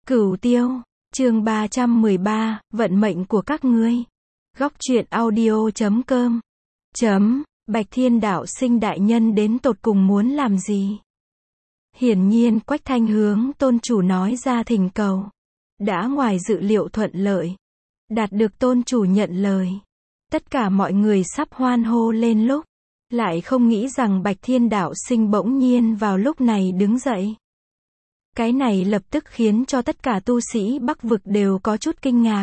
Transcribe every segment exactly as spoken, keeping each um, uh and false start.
Cửu Tiêu, chương ba trăm mười ba, vận mệnh của các ngươi. Góc truyện audio chấm com. Chấm, Bạch Thiên đạo sinh đại nhân đến tột cùng muốn làm gì? Hiển nhiên Quách Thanh hướng tôn chủ nói ra thỉnh cầu. Đã ngoài dự liệu thuận lợi. Đạt được tôn chủ nhận lời. Tất cả mọi người sắp hoan hô lên lúc. Lại không nghĩ rằng Bạch Thiên đạo sinh bỗng nhiên vào lúc này đứng dậy. Cái này lập tức khiến cho tất cả tu sĩ Bắc vực đều có chút kinh ngạc.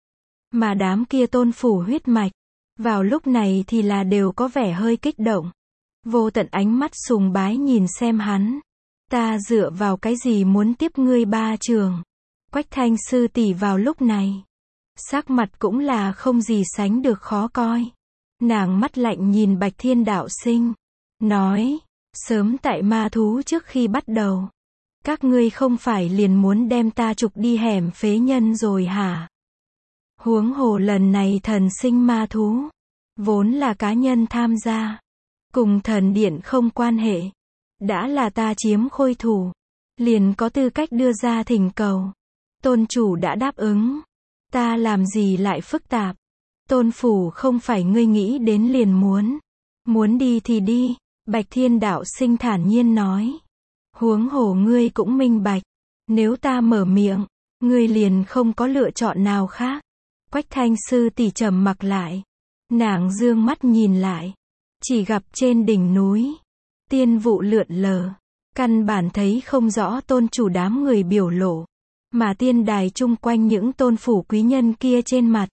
Mà đám kia tôn phủ huyết mạch, vào lúc này thì là đều có vẻ hơi kích động. Vô tận ánh mắt sùng bái nhìn xem hắn. Ta dựa vào cái gì muốn tiếp ngươi ba trường? Quách Thanh sư tỷ vào lúc này. Sắc mặt cũng là không gì sánh được khó coi. Nàng mắt lạnh nhìn Bạch Thiên đạo sinh. Nói, sớm tại ma thú trước khi bắt đầu. Các ngươi không phải liền muốn đem ta trục đi hẻm phế nhân rồi hả? Huống hồ lần này thần sinh ma thú. Vốn là cá nhân tham gia. Cùng thần điện không quan hệ. Đã là ta chiếm khôi thủ. Liền có tư cách đưa ra thỉnh cầu. Tôn chủ đã đáp ứng. Ta làm gì lại phức tạp. Tôn phủ không phải ngươi nghĩ đến liền muốn. Muốn đi thì đi. Bạch Thiên đạo sinh thản nhiên nói. Huống hồ ngươi cũng minh bạch. Nếu ta mở miệng, ngươi liền không có lựa chọn nào khác. Quách Thanh sư tỷ trầm mặc lại. Nàng dương mắt nhìn lại. Chỉ gặp trên đỉnh núi. Tiên vụ lượn lờ. Căn bản thấy không rõ tôn chủ đám người biểu lộ. Mà tiên đài chung quanh những tôn phủ quý nhân kia trên mặt.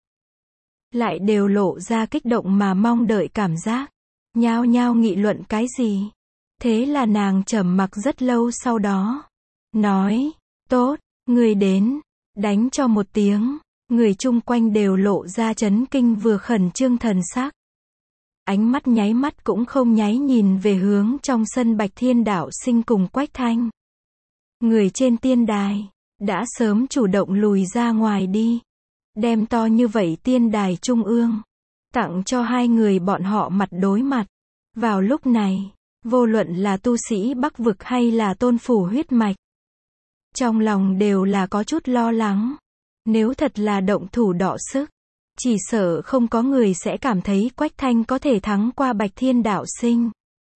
Lại đều lộ ra kích động mà mong đợi cảm giác. Nhao nhao nghị luận cái gì. Thế là nàng trầm mặc rất lâu sau đó. Nói, tốt, người đến, đánh cho một tiếng. Người chung quanh đều lộ ra chấn kinh vừa khẩn trương thần sắc. Ánh mắt nháy mắt cũng không nháy nhìn về hướng trong sân Bạch Thiên đạo sinh cùng Quách Thanh. Người trên tiên đài, đã sớm chủ động lùi ra ngoài đi. Đem to như vậy tiên đài trung ương. Tặng cho hai người bọn họ mặt đối mặt. Vào lúc này. Vô luận là tu sĩ Bắc vực hay là tôn phủ huyết mạch. Trong lòng đều là có chút lo lắng. Nếu thật là động thủ đọ sức. Chỉ sợ không có người sẽ cảm thấy Quách Thanh có thể thắng qua Bạch Thiên đạo sinh.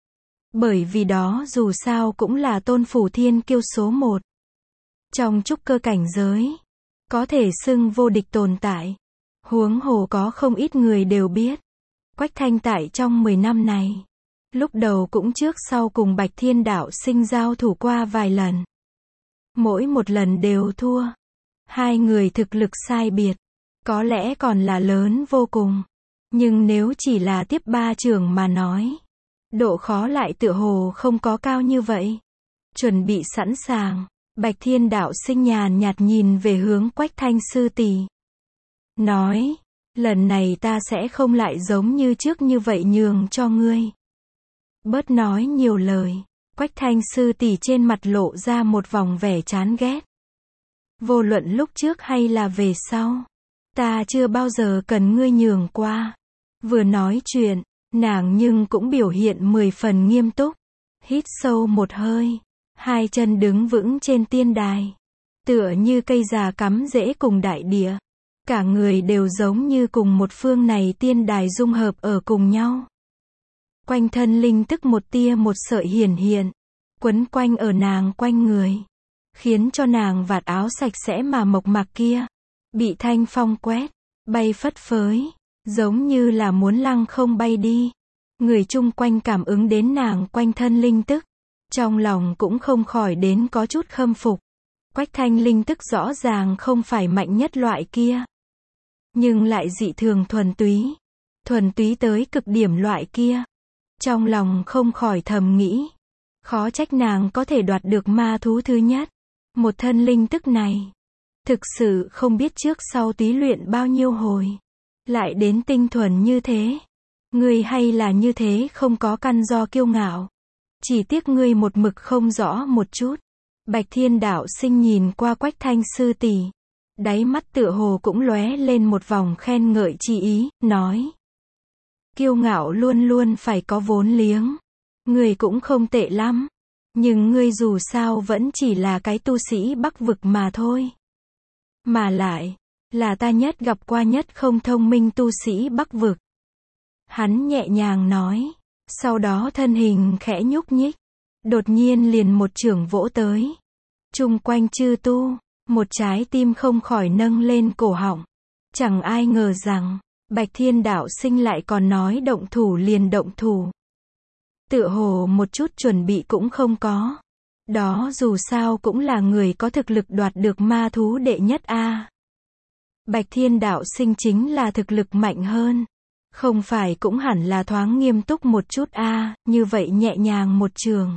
Bởi vì đó dù sao cũng là tôn phủ thiên kiêu số một. Trong trúc cơ cảnh giới. Có thể xưng vô địch tồn tại. Huống hồ có không ít người đều biết. Quách Thanh tại trong mười năm này. Lúc đầu cũng trước sau cùng Bạch Thiên đạo sinh giao thủ qua vài lần. Mỗi một lần đều thua. Hai người thực lực sai biệt. Có lẽ còn là lớn vô cùng. Nhưng nếu chỉ là tiếp ba trường mà nói. Độ khó lại tựa hồ không có cao như vậy. Chuẩn bị sẵn sàng. Bạch Thiên đạo sinh nhàn nhạt nhìn về hướng Quách Thanh sư tỷ. Nói. Lần này ta sẽ không lại giống như trước như vậy nhường cho ngươi. Bớt nói nhiều lời. Quách Thanh sư tỷ trên mặt lộ ra một vòng vẻ chán ghét. Vô luận lúc trước hay là về sau. Ta chưa bao giờ cần ngươi nhường qua. Vừa nói chuyện, nàng nhưng cũng biểu hiện mười phần nghiêm túc. Hít sâu một hơi. Hai chân đứng vững trên tiên đài. Tựa như cây già cắm rễ cùng đại địa. Cả người đều giống như cùng một phương này tiên đài dung hợp ở cùng nhau. Quanh thân linh tức một tia một sợi hiển hiện. Quấn quanh ở nàng quanh người. Khiến cho nàng vạt áo sạch sẽ mà mộc mạc kia. Bị thanh phong quét. Bay phất phới. Giống như là muốn lăng không bay đi. Người chung quanh cảm ứng đến nàng quanh thân linh tức. Trong lòng cũng không khỏi đến có chút khâm phục. Quách Thanh linh tức rõ ràng không phải mạnh nhất loại kia. Nhưng lại dị thường thuần túy. Thuần túy tới cực điểm loại kia. Trong lòng không khỏi thầm nghĩ. Khó trách nàng có thể đoạt được ma thú thứ nhất. Một thân linh tức này. Thực sự không biết trước sau túy luyện bao nhiêu hồi. Lại đến tinh thuần như thế. Ngươi hay là như thế không có căn do kiêu ngạo. Chỉ tiếc ngươi một mực không rõ một chút. Bạch Thiên đạo sinh nhìn qua Quách Thanh sư tỷ. Đáy mắt tựa hồ cũng lóe lên một vòng khen ngợi chi ý, nói. Kiêu ngạo luôn luôn phải có vốn liếng. Ngươi cũng không tệ lắm. Nhưng ngươi dù sao vẫn chỉ là cái tu sĩ Bắc vực mà thôi. Mà lại, là ta nhất gặp qua nhất không thông minh tu sĩ Bắc vực. Hắn nhẹ nhàng nói, sau đó thân hình khẽ nhúc nhích, đột nhiên liền một chưởng vỗ tới. Chung quanh chư tu, một trái tim không khỏi nâng lên cổ họng. Chẳng ai ngờ rằng, Bạch Thiên đạo sinh lại còn nói động thủ liền động thủ. Tựa hồ một chút chuẩn bị cũng không có. Đó dù sao cũng là người có thực lực đoạt được ma thú đệ nhất a. Bạch Thiên đạo sinh chính là thực lực mạnh hơn. Không phải cũng hẳn là thoáng nghiêm túc một chút a, như vậy nhẹ nhàng một trường.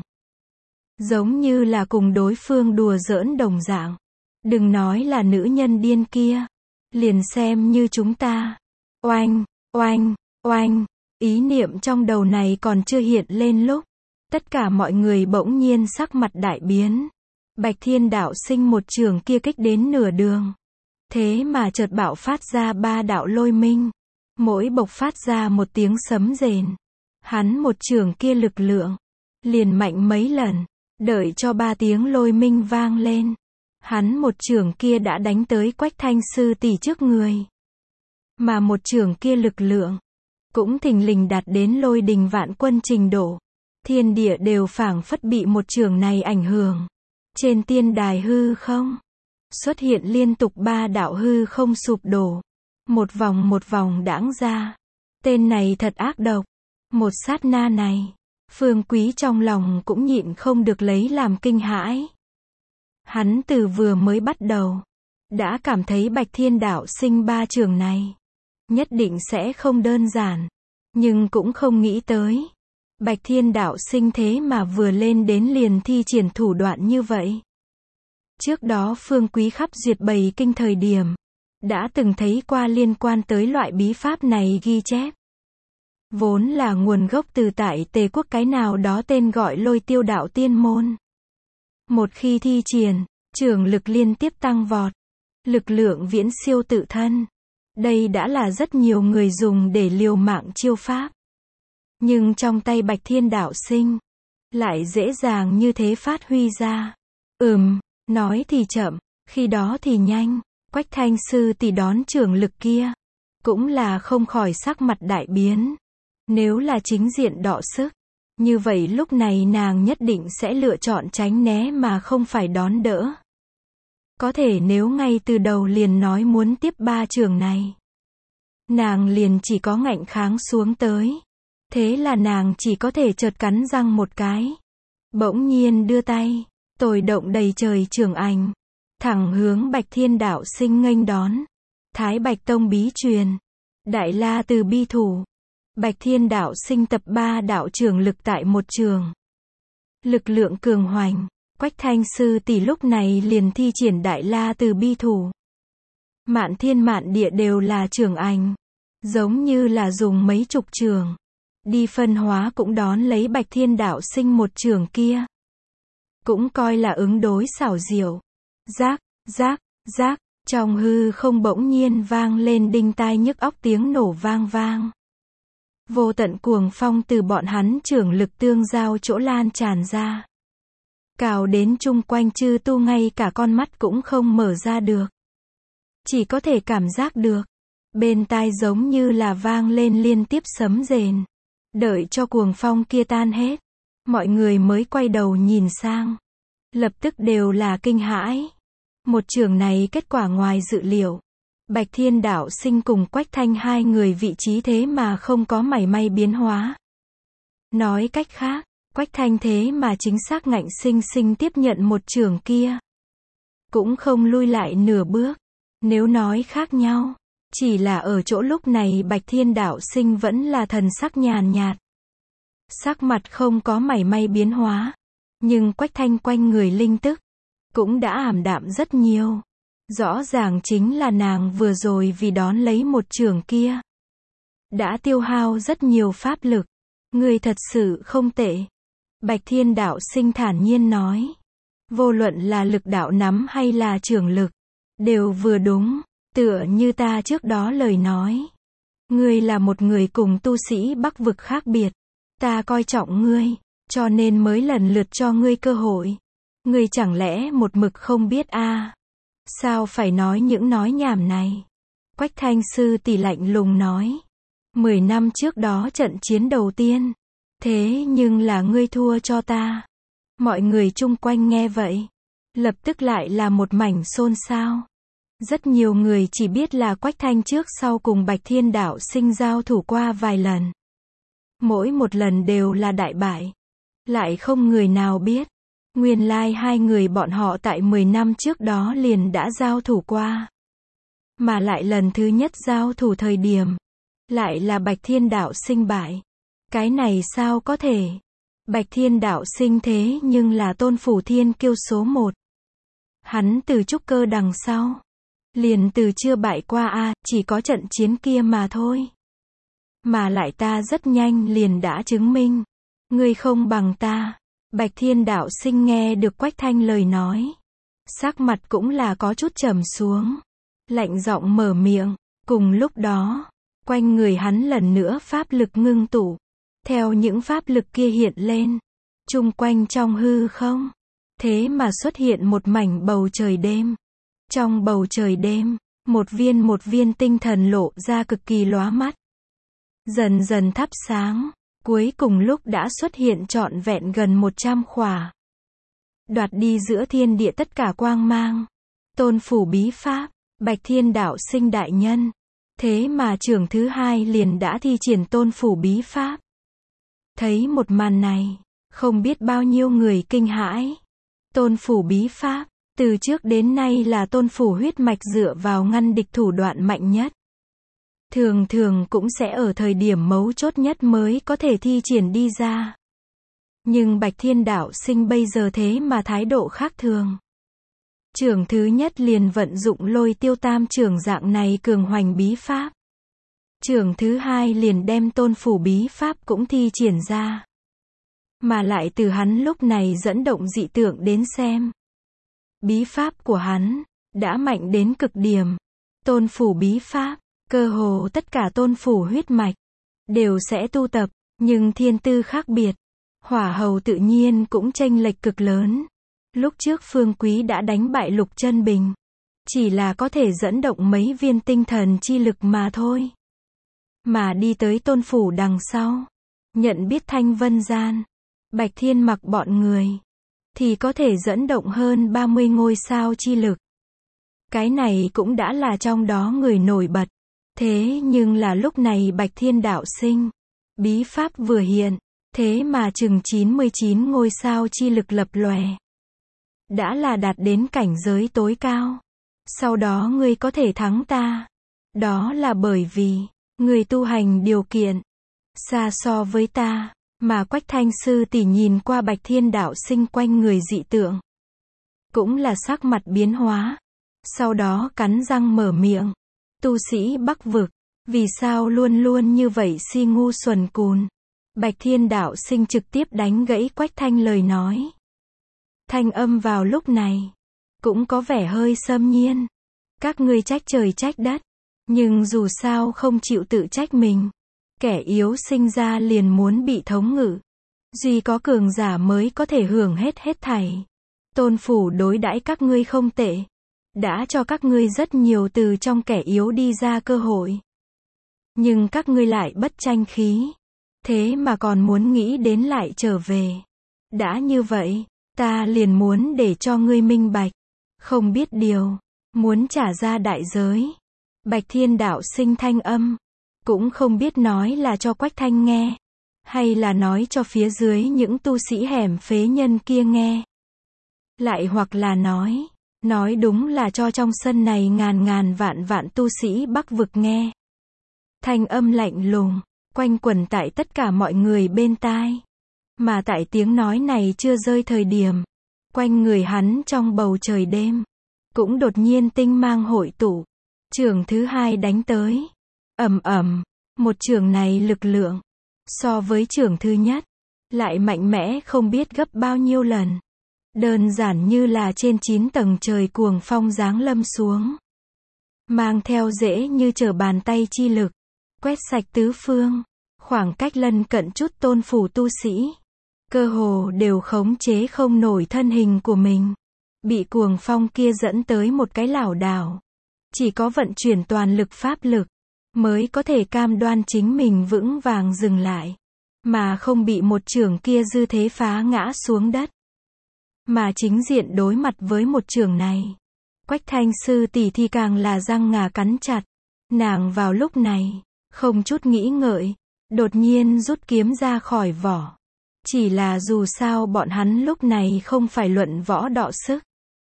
Giống như là cùng đối phương đùa giỡn đồng dạng. Đừng nói là nữ nhân điên kia. Liền xem như chúng ta. Oanh, oanh, oanh. Ý niệm trong đầu này còn chưa hiện lên lúc. Tất cả mọi người bỗng nhiên sắc mặt đại biến. Bạch Thiên đạo sinh một trường kia kích đến nửa đường. Thế mà chợt bạo phát ra ba đạo lôi minh. Mỗi bộc phát ra một tiếng sấm rền. Hắn một trường kia lực lượng. Liền mạnh mấy lần. Đợi cho ba tiếng lôi minh vang lên. Hắn một trường kia đã đánh tới Quách Thanh sư tỷ trước người. Mà một trường kia lực lượng. Cũng thình lình đạt đến lôi đình vạn quân trình độ. Thiên địa đều phảng phất bị một trường này ảnh hưởng. Trên tiên đài hư không. Xuất hiện liên tục ba đạo hư không sụp đổ. Một vòng một vòng đãng ra. Tên này thật ác độc. Một sát na này. Phương Quý trong lòng cũng nhịn không được lấy làm kinh hãi. Hắn từ vừa mới bắt đầu. Đã cảm thấy Bạch Thiên đạo sinh ba trường này. Nhất định sẽ không đơn giản. Nhưng cũng không nghĩ tới. Bạch Thiên đạo sinh thế mà vừa lên đến liền thi triển thủ đoạn như vậy. Trước đó Phương Quý khắp duyệt bầy kinh thời điểm. Đã từng thấy qua liên quan tới loại bí pháp này ghi chép. Vốn là nguồn gốc từ tại Tề quốc cái nào đó tên gọi Lôi Tiêu đạo tiên môn. Một khi thi triển, trường lực liên tiếp tăng vọt. Lực lượng viễn siêu tự thân. Đây đã là rất nhiều người dùng để liều mạng chiêu pháp. Nhưng trong tay Bạch Thiên đạo sinh, lại dễ dàng như thế phát huy ra. Ừm, nói thì chậm, khi đó thì nhanh. Quách Thanh sư tỷ đón trường lực kia. Cũng là không khỏi sắc mặt đại biến. Nếu là chính diện đọ sức. Như vậy lúc này nàng nhất định sẽ lựa chọn tránh né mà không phải đón đỡ. Có thể nếu ngay từ đầu liền nói muốn tiếp ba trường này. Nàng liền chỉ có ngạnh kháng xuống tới. Thế là nàng chỉ có thể chợt cắn răng một cái. Bỗng nhiên đưa tay. Tồi động đầy trời trường ảnh. Thẳng hướng Bạch Thiên đạo sinh nghênh đón. Thái Bạch Tông bí truyền. Đại La từ bi thủ. Bạch Thiên đạo sinh tập ba đạo trường lực tại một trường. Lực lượng cường hoành. Quách Thanh sư tỷ lúc này liền thi triển Đại La từ bi thủ. Mạn thiên mạn địa đều là trường ảnh. Giống như là dùng mấy chục trường. Đi phân hóa cũng đón lấy Bạch Thiên đạo sinh một trường kia. Cũng coi là ứng đối xảo diệu. Rác, rác, rác. Trong hư không bỗng nhiên vang lên đinh tai nhức óc tiếng nổ vang vang. Vô tận cuồng phong từ bọn hắn trưởng lực tương giao chỗ lan tràn ra. Cào đến chung quanh chư tu ngay cả con mắt cũng không mở ra được. Chỉ có thể cảm giác được. Bên tai giống như là vang lên liên tiếp sấm rền. Đợi cho cuồng phong kia tan hết. Mọi người mới quay đầu nhìn sang. Lập tức đều là kinh hãi. Một trường này kết quả ngoài dự liệu. Bạch Thiên đạo sinh cùng Quách Thanh hai người vị trí thế mà không có mảy may biến hóa. Nói cách khác, Quách Thanh thế mà chính xác ngạnh sinh sinh tiếp nhận một trường kia. Cũng không lui lại nửa bước. Nếu nói khác nhau, chỉ là ở chỗ lúc này Bạch Thiên đạo sinh vẫn là thần sắc nhàn nhạt. Sắc mặt không có mảy may biến hóa. Nhưng Quách Thanh quanh người linh tức cũng đã ảm đạm rất nhiều. Rõ ràng chính là nàng vừa rồi vì đón lấy một trường kia. Đã tiêu hao rất nhiều pháp lực. Người thật sự không tệ. Bạch Thiên đạo sinh thản nhiên nói. Vô luận là lực đạo nắm hay là trường lực. Đều vừa đúng. Tựa như ta trước đó lời nói. Ngươi là một người cùng tu sĩ Bắc vực khác biệt. Ta coi trọng ngươi. Cho nên mới lần lượt cho ngươi cơ hội. Ngươi chẳng lẽ một mực không biết a? Sao phải nói những nói nhảm này? Quách Thanh sư tỷ lạnh lùng nói. Mười năm trước đó trận chiến đầu tiên. Thế nhưng là ngươi thua cho ta. Mọi người chung quanh nghe vậy. Lập tức lại là một mảnh xôn xao. Rất nhiều người chỉ biết là Quách Thanh trước sau cùng Bạch Thiên Đạo Sinh giao thủ qua vài lần. Mỗi một lần đều là đại bại. Lại không người nào biết. Nguyên lai hai người bọn họ tại mười năm trước đó liền đã giao thủ qua. Mà lại lần thứ nhất giao thủ thời điểm. Lại là Bạch Thiên Đạo Sinh bại. Cái này sao có thể? Bạch Thiên Đạo Sinh thế nhưng là tôn phủ thiên kiêu số một. Hắn từ trúc cơ đằng sau. Liền từ chưa bại qua a, chỉ có trận chiến kia mà thôi. Mà lại ta rất nhanh liền đã chứng minh. Ngươi không bằng ta. Bạch Thiên Đạo Sinh nghe được Quách Thanh lời nói. Sắc mặt cũng là có chút trầm xuống. Lạnh giọng mở miệng. Cùng lúc đó, quanh người hắn lần nữa pháp lực ngưng tụ. Theo những pháp lực kia hiện lên. Chung quanh trong hư không. Thế mà xuất hiện một mảnh bầu trời đêm. Trong bầu trời đêm, một viên một viên tinh thần lộ ra cực kỳ lóa mắt. Dần dần thắp sáng, cuối cùng lúc đã xuất hiện trọn vẹn gần một trăm khỏa. Đoạt đi giữa thiên địa tất cả quang mang. Tôn phủ bí pháp, Bạch Thiên Đạo Sinh đại nhân. Thế mà trưởng thứ hai liền đã thi triển tôn phủ bí pháp. Thấy một màn này, không biết bao nhiêu người kinh hãi. Tôn phủ bí pháp. Từ trước đến nay là tôn phủ huyết mạch dựa vào ngăn địch thủ đoạn mạnh nhất. Thường thường cũng sẽ ở thời điểm mấu chốt nhất mới có thể thi triển đi ra. Nhưng Bạch Thiên Đạo Sinh bây giờ thế mà thái độ khác thường. Trưởng thứ nhất liền vận dụng Lôi Tiêu Tam trưởng dạng này cường hoành bí pháp. Trưởng thứ hai liền đem tôn phủ bí pháp cũng thi triển ra. Mà lại từ hắn lúc này dẫn động dị tượng đến xem. Bí pháp của hắn, đã mạnh đến cực điểm. Tôn phủ bí pháp, cơ hồ tất cả tôn phủ huyết mạch, đều sẽ tu tập, nhưng thiên tư khác biệt. Hỏa hầu tự nhiên cũng chênh lệch cực lớn. Lúc trước Phương Quý đã đánh bại Lục Chân Bình. Chỉ là có thể dẫn động mấy viên tinh thần chi lực mà thôi. Mà đi tới tôn phủ đằng sau. Nhận biết Thanh Vân Gian, Bạch Thiên Mặc bọn người. Thì có thể dẫn động hơn ba mươi ngôi sao chi lực. Cái này cũng đã là trong đó người nổi bật. Thế nhưng là lúc này Bạch Thiên Đạo Sinh. Bí pháp vừa hiện. Thế mà chừng chín mươi chín ngôi sao chi lực lập lòe. Đã là đạt đến cảnh giới tối cao. Sau đó ngươi có thể thắng ta. Đó là bởi vì, ngươi tu hành điều kiện. Xa so với ta. Mà Quách Thanh sư tỷ nhìn qua Bạch Thiên Đạo Sinh quanh người dị tượng. Cũng là sắc mặt biến hóa. Sau đó cắn răng mở miệng. Tu sĩ Bắc vực. Vì sao luôn luôn như vậy si ngu xuẩn cùn. Bạch Thiên Đạo Sinh trực tiếp đánh gãy Quách Thanh lời nói. Thanh âm vào lúc này. Cũng có vẻ hơi xâm nhiên. Các ngươi trách trời trách đất. Nhưng dù sao không chịu tự trách mình. Kẻ yếu sinh ra liền muốn bị thống ngự. Duy có cường giả mới có thể hưởng hết hết thảy. Tôn phủ đối đãi các ngươi không tệ. Đã cho các ngươi rất nhiều từ trong kẻ yếu đi ra cơ hội. Nhưng các ngươi lại bất tranh khí. Thế mà còn muốn nghĩ đến lại trở về. Đã như vậy, ta liền muốn để cho ngươi minh bạch. Không biết điều. Muốn trả ra đại giới. Bạch Thiên Đạo Sinh thanh âm. Cũng không biết nói là cho Quách Thanh nghe. Hay là nói cho phía dưới những tu sĩ hẻm phế nhân kia nghe. Lại hoặc là nói. Nói đúng là cho trong sân này ngàn ngàn vạn vạn tu sĩ Bắc vực nghe. Thanh âm lạnh lùng. Quanh quẩn tại tất cả mọi người bên tai. Mà tại tiếng nói này chưa rơi thời điểm. Quanh người hắn trong bầu trời đêm. Cũng đột nhiên tinh mang hội tụ. Trường thứ hai đánh tới. Ầm ầm, một trường này lực lượng. So với trường thứ nhất. Lại mạnh mẽ không biết gấp bao nhiêu lần. Đơn giản như là trên chín tầng trời cuồng phong giáng lâm xuống. Mang theo dễ như trở bàn tay chi lực. Quét sạch tứ phương. Khoảng cách lân cận chút tôn phủ tu sĩ. Cơ hồ đều khống chế không nổi thân hình của mình. bị cuồng phong kia dẫn tới một cái lảo đảo. Chỉ có vận chuyển toàn lực pháp lực, mới có thể cam đoan chính mình vững vàng dừng lại, mà không bị một chưởng kia dư thế phá ngã xuống đất. Mà chính diện đối mặt với một chưởng này, Quách Thanh sư tỷ thì càng là răng ngà cắn chặt. Nàng vào lúc này, không chút nghĩ ngợi, đột nhiên rút kiếm ra khỏi vỏ. Chỉ là dù sao bọn hắn lúc này không phải luận võ đọ sức.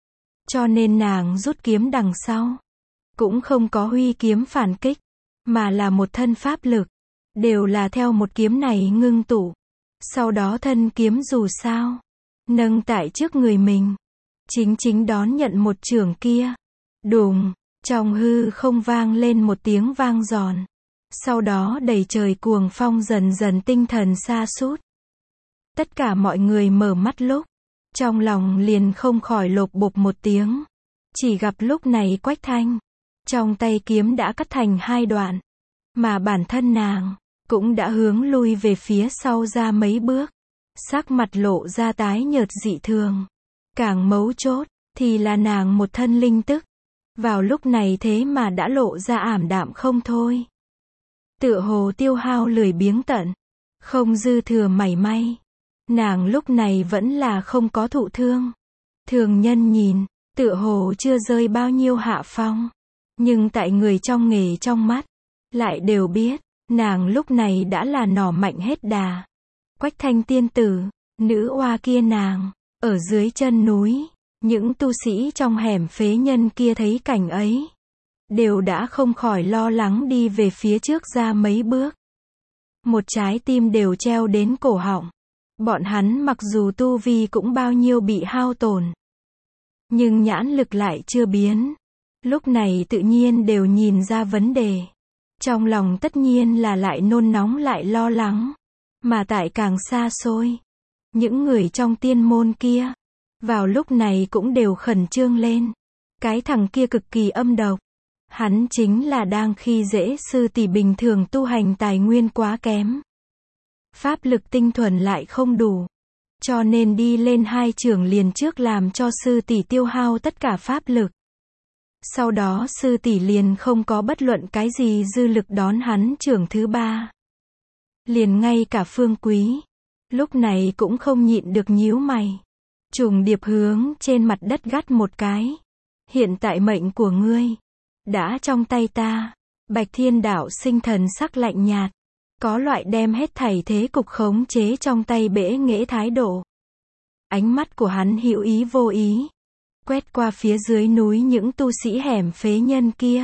Cho nên nàng rút kiếm đằng sau, cũng không có huy kiếm phản kích, mà là một thân pháp lực, đều là theo một kiếm này ngưng tụ. Sau đó thân kiếm dù sao, nâng tại trước người mình, chính chính đón nhận một chưởng kia. Đùng, trong hư không vang lên một tiếng vang giòn. Sau đó đầy trời cuồng phong dần dần tinh thần sa sút. Tất cả mọi người mở mắt lúc, trong lòng liền không khỏi lộp bộp một tiếng. Chỉ gặp lúc này Quách Thanh, trong tay kiếm đã cắt thành hai đoạn, mà bản thân nàng cũng đã hướng lui về phía sau ra mấy bước, sắc mặt lộ ra tái nhợt dị thường. Càng mấu chốt thì là nàng một thân linh tức, vào lúc này thế mà đã lộ ra ảm đạm không thôi. Tựa hồ tiêu hao lười biếng tận, không dư thừa mảy may. Nàng lúc này vẫn là không có thụ thương. Thường nhân nhìn, tựa hồ chưa rơi bao nhiêu hạ phong, nhưng tại người trong nghề trong mắt, lại đều biết, nàng lúc này đã là nỏ mạnh hết đà. Quách Thanh tiên tử, nữ oa kia nàng, ở dưới chân núi, những tu sĩ trong hẻm phế nhân kia thấy cảnh ấy, đều đã không khỏi lo lắng đi về phía trước ra mấy bước. Một trái tim đều treo đến cổ họng. Bọn hắn mặc dù tu vi cũng bao nhiêu bị hao tổn, nhưng nhãn lực lại chưa biến. Lúc này tự nhiên đều nhìn ra vấn đề. Trong lòng tất nhiên là lại nôn nóng lại lo lắng. Mà tại càng xa xôi, những người trong tiên môn kia, vào lúc này cũng đều khẩn trương lên. Cái thằng kia cực kỳ âm độc. Hắn chính là đang khi dễ sư tỷ bình thường tu hành tài nguyên quá kém. Pháp lực tinh thuần lại không đủ. Cho nên đi lên hai chưởng liền trước làm cho sư tỷ tiêu hao tất cả pháp lực. Sau đó sư tỷ liền không có bất luận cái gì dư lực đón hắn chưởng thứ ba. Liền ngay cả Phương Quý, lúc này cũng không nhịn được nhíu mày. Trùng điệp hướng trên mặt đất gắt một cái. Hiện tại mệnh của ngươi đã trong tay ta. Bạch Thiên Đạo Sinh thần sắc lạnh nhạt, có loại đem hết thảy thế cục khống chế trong tay bẽ nghễ thái độ. Ánh mắt của hắn hữu ý vô ý, quét qua phía dưới núi những tu sĩ hẻm phế nhân kia.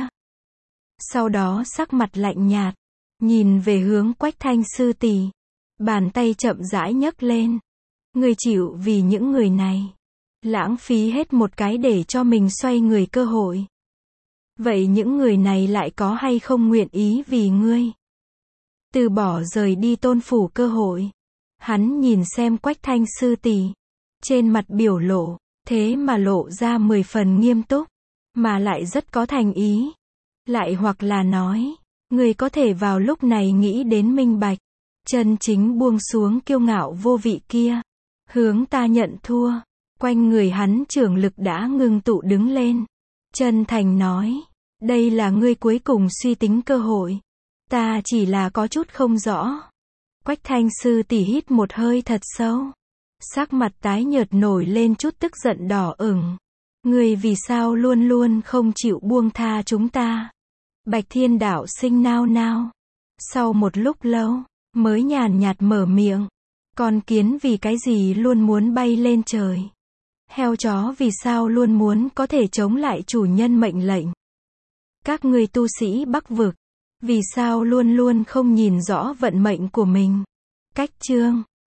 Sau đó sắc mặt lạnh nhạt, nhìn về hướng Quách Thanh sư tỷ, bàn tay chậm rãi nhấc lên. Ngươi chịu vì những người này lãng phí hết một cái để cho mình xoay người cơ hội. Vậy những người này lại có hay không nguyện ý vì ngươi từ bỏ rời đi tôn phủ cơ hội? Hắn nhìn xem Quách Thanh sư tỷ, trên mặt biểu lộ, thế mà lộ ra mười phần nghiêm túc, mà lại rất có thành ý. Lại hoặc là nói, ngươi có thể vào lúc này nghĩ đến minh bạch, chân chính buông xuống kiêu ngạo vô vị kia, hướng ta nhận thua. Quanh người hắn trưởng lực đã ngưng tụ đứng lên, chân thành nói, đây là ngươi cuối cùng suy tính cơ hội. Ta chỉ là có chút không rõ. Quách Thanh sư tỷ hít một hơi thật sâu, sắc mặt tái nhợt nổi lên chút tức giận đỏ ửng. Ngươi vì sao luôn luôn không chịu buông tha chúng ta? Bạch Thiên Đạo Sinh nao nao, sau một lúc lâu mới nhàn nhạt mở miệng. Con kiến vì cái gì luôn muốn bay lên trời? Heo chó vì sao luôn muốn có thể chống lại chủ nhân mệnh lệnh? Các ngươi tu sĩ Bắc vực, vì sao luôn luôn không nhìn rõ vận mệnh của mình? Cách chương